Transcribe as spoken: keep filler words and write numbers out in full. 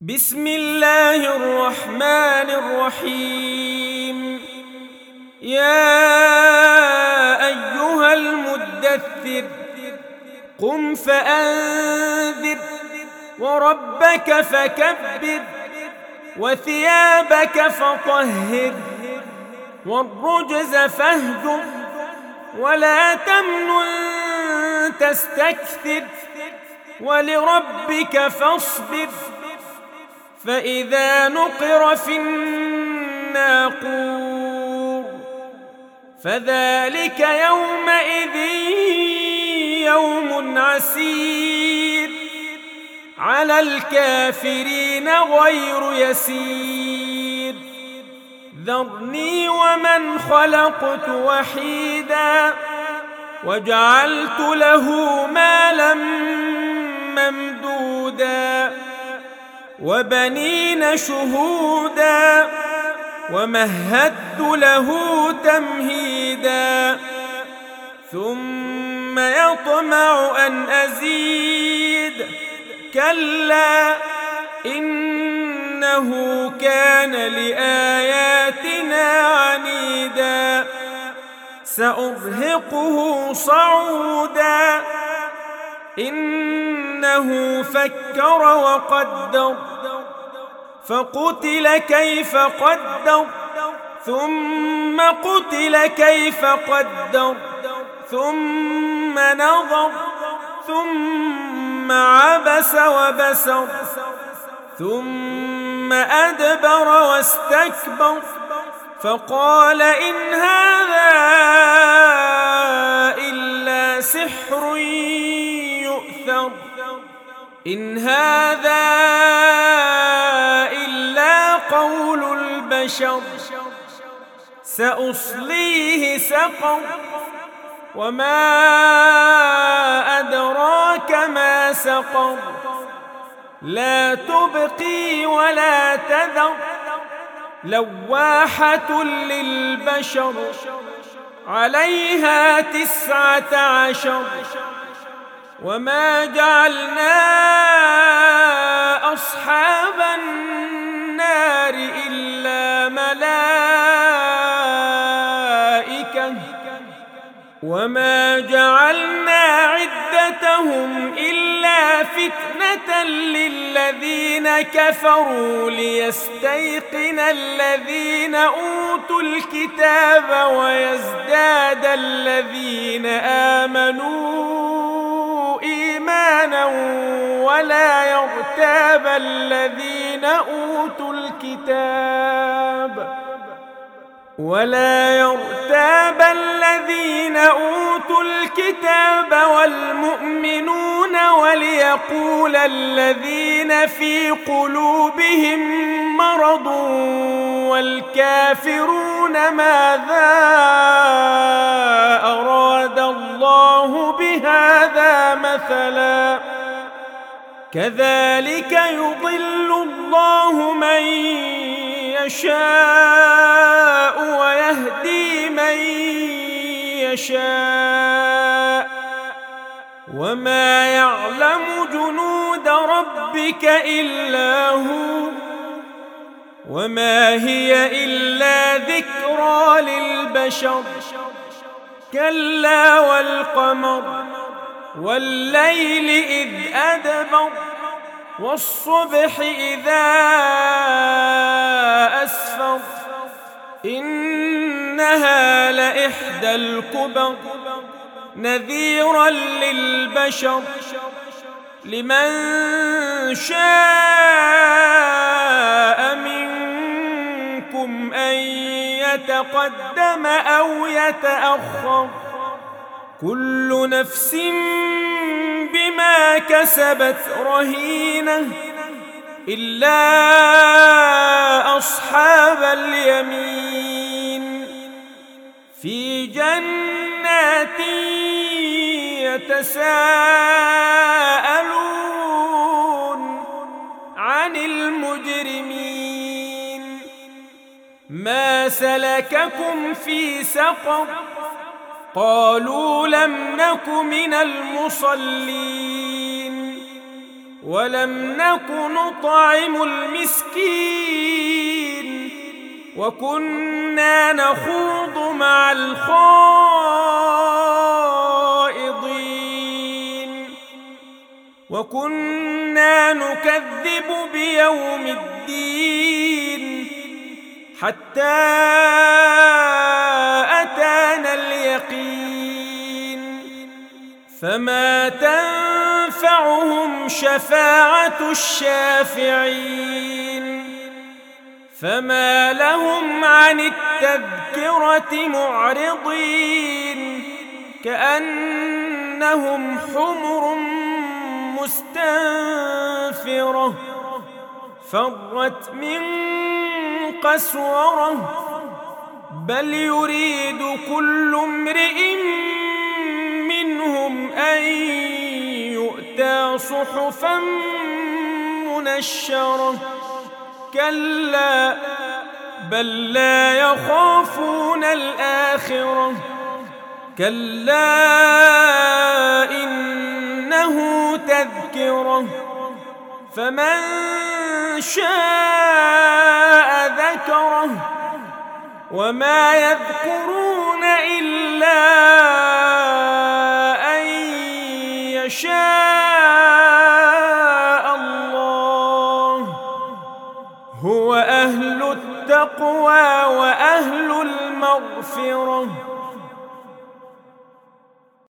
بسم الله الرحمن الرحيم. يا أيها المدثر قم فأنذر وربك فكبر وثيابك فطهر والرجز فاهجر ولا تمنن تستكثر ولربك فاصبر فإذا نقر في الناقور فذلك يومئذ يوم عسير على الكافرين غير يسير. ذرني ومن خلقت وحيدا وجعلت له مالا ممدودا وبنين شهودا ومهدت له تمهيدا ثم يطمع أن أزيد كلا إنه كان لآياتنا عنيدا سأرهقه صعودا إنه فكر وقدر فقتل كيف قدر ثم قتل كيف قدر ثم نظر ثم عبس وبسر ثم أدبر واستكبر فقال إن هذا إلا سحر يؤثر إن هذا إلا قول البشر سأصليه سقر وما أدراك ما سقر لا تبقي ولا تذر لواحة للبشر عليها تسعة عشر وما جعلنا أصحاب النار إلا ملائكة وما جعلنا عدتهم إلا فتنة للذين كفروا ليستيقن الذين أوتوا الكتاب ويزداد الذين آمنوا إيمانا ولا يرتاب الذين أوتوا الكتاب ولا يرتاب الذين أوتوا الكتاب والمؤمنون وليقول الذين في قلوبهم مرض والكافرون ماذا أراد الله بهذا مثلا كذلك يضل الله من يشاء ويهدي من يشاء وما يعلم جنود ربك إلا هو وما هي إلا ذكرى للبشر كلا والقمر والليل إذ أدبر والصبح إذا أسفر إنها لإحدى الكبر نذيرا للبشر لمن شاء منكم أن يتقدم أو يتأخر كل نفس بما كسبت رهينة إلا أصحاب اليمين في جنات يتساءلون عن المجرمين ما سلككم في سقر قالوا لم نك من المصلين ولم نك نطعم المسكين وكنا نخوض مع الخائضين وكنا نكذب بيوم الدين حتى أتانا اليقين فما تنفعهم شفاعة الشافعين فما لهم عن التذكرة معرضين كأنهم حمر مستنفرة فرت من قسورة بل يريد كل امرئ منهم أن يؤتى صحفا منشرة كلا بل لا يخافون الآخرة كلا إنه تذكرة فمن شاء ذكره وما يذكرون إلا أن يشاء الله هو أهل التقوى وأهل المغفرة